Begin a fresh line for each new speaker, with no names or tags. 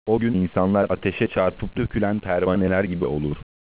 O gün insanlar ateşe çarpıp dökülen pervaneler gibi olur.